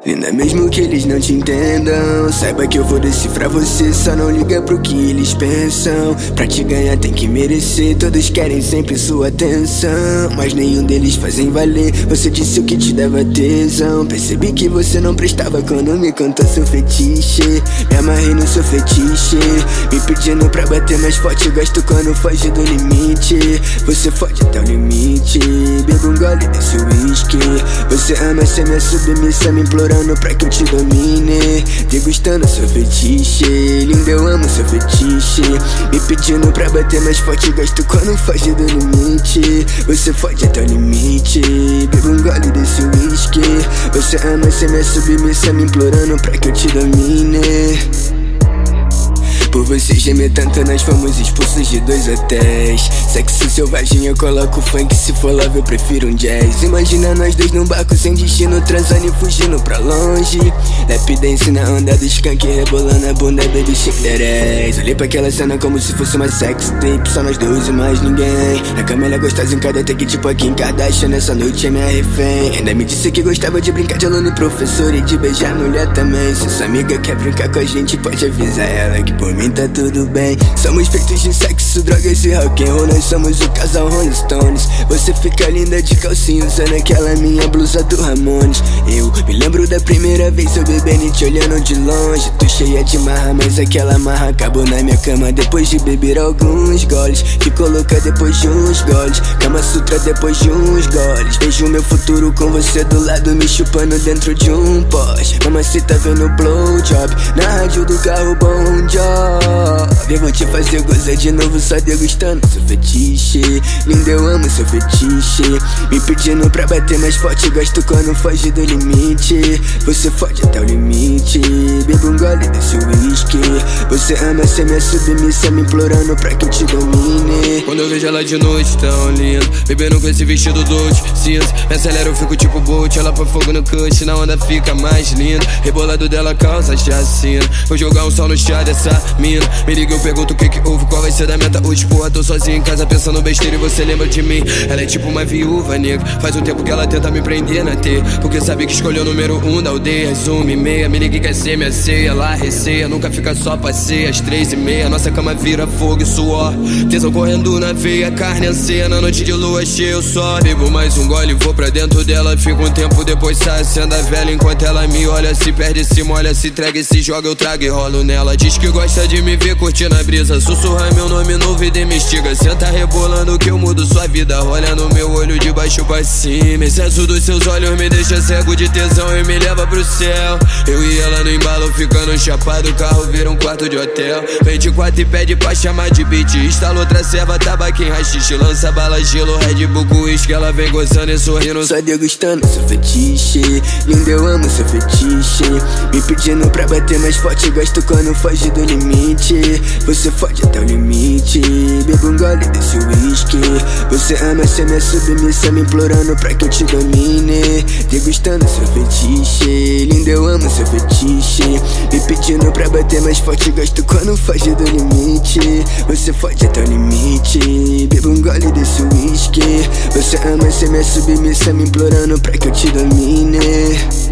Linda, mesmo que eles não te entendam, saiba que eu vou decifrar você. Só não liga pro que eles pensam. Pra te ganhar tem que merecer. Todos querem sempre sua atenção, mas nenhum deles fazem valer. Você disse o que te dava tesão. Percebi que você não prestava quando me contou seu fetiche. Me amarrei no seu fetiche, me pedindo pra bater mais forte. Gosto quando foge do limite. Você foge até o limite. Bebo um gole desse whisky. Você ama ser minha submissa, me implorando pra que eu te domine, degustando seu fetiche. Linda, eu amo seu fetiche, me pedindo pra bater mais forte. Gosto quando foge do limite. Você foge até o limite. Bebo um gole desse whisky. Você ama ser minha submissa, me implorando pra que eu te domine. Por você gemer tanto, nós fomos expulsos de 2 hotéis. Sexo selvagem, eu coloco funk. Se for love, eu prefiro um jazz. Imagina nós dois num barco sem destino, transando e fugindo pra longe. Lap dance na onda do skunk, rebolando a bunda, baby shake that ass. Olhei pra aquela cena como se fosse uma sex tape. Só nós dois e mais ninguém. Na cama ela gostosa em cada take, tipo a Kim Kardashian. Nessa noite é minha refém. Ainda me disse que gostava de brincar de aluno e professor, e de beijar mulher também. Se sua amiga quer brincar com a gente, pode avisar ela que por mim tá tudo bem. Somos feitos de sexo, drogas e rock'n'roll. Nós somos o casal Rolling Stones. Você fica linda de calcinha usando aquela minha blusa do Ramones. Eu me lembro da primeira vez eu bebendo e te olhando de longe. Tô cheia de marra, mas aquela marra acabou na minha cama depois de beber alguns goles. Ficou louca depois de uns goles. Kama Sutra depois de uns goles. Vejo meu futuro com você do lado, me chupando dentro de um Porsche. Mamacita vendo blowjob na rádio do carro, bom job. Eu vou te fazer gozar de novo, só degustando seu fetiche. Linda, eu amo seu fetiche, me pedindo pra bater mais forte. Gosto quando foge do limite. Você foge até o limite. Bebo um gole desse whisky. Você ama ser minha submissa, me implorando pra que eu te domine. Quando eu vejo ela de noite tão linda, bebendo com esse vestido doce, cinza, me acelera, eu fico tipo Bolt. Ela põe fogo no cut, na onda fica mais linda. Rebolado dela causa chacina. Vou jogar um sol no chá dessa mina. Me liga, eu pergunto o que houve, qual vai ser da meta hoje. Porra, tô sozinho em casa pensando besteira e você lembra de mim. Ela é tipo uma viúva negra, faz um tempo que ela tenta me prender na T, porque sabe que escolheu o número 1 da aldeia. Às 1h30, me liga e quer ser minha ceia. Ela receia, nunca fica só, passeia. Às 3h30, nossa cama vira fogo e suor. Tesão correndo na veia, carne anseia. Na noite de lua cheia eu só bebo mais um gole, vou pra dentro dela. Fico um tempo, depois sai, acenda a vela. Enquanto ela me olha, se perde, se molha, se entrega, se joga, eu trago e rolo nela. Diz que gosta de me ver curtindo a brisa, sussurra meu nome no ouvido e me instiga. Senta rebolando que eu mudo sua vida. Olha no meu olho de baixo pra cima. Excesso dos seus olhos me deixa cego de tesão e me leva pro céu. Eu e ela no embalo, ficando chapado. O carro vira um quarto de hotel. 24 e pede pra chamar de beat. Instala outra serva, tabaquinho, rachixe. Lança bala, gelo, Red Bull com uísque. Ela vem gozando e sorrindo, só degustando seu fetiche. Linda, eu amo seu fetiche, me pedindo pra bater mais forte. Gosto quando foge do limite. Você foge até o limite. Bebo um gole desse whisky. Você ama ser minha submissa, me implorando pra que eu te domine, degustando seu fetiche. Linda, eu amo seu fetiche, me pedindo pra bater mais forte. Gosto quando foge do limite. Você foge até o limite. Bebo um gole desse whisky. Você ama ser minha submissa, me implorando pra que eu te domine.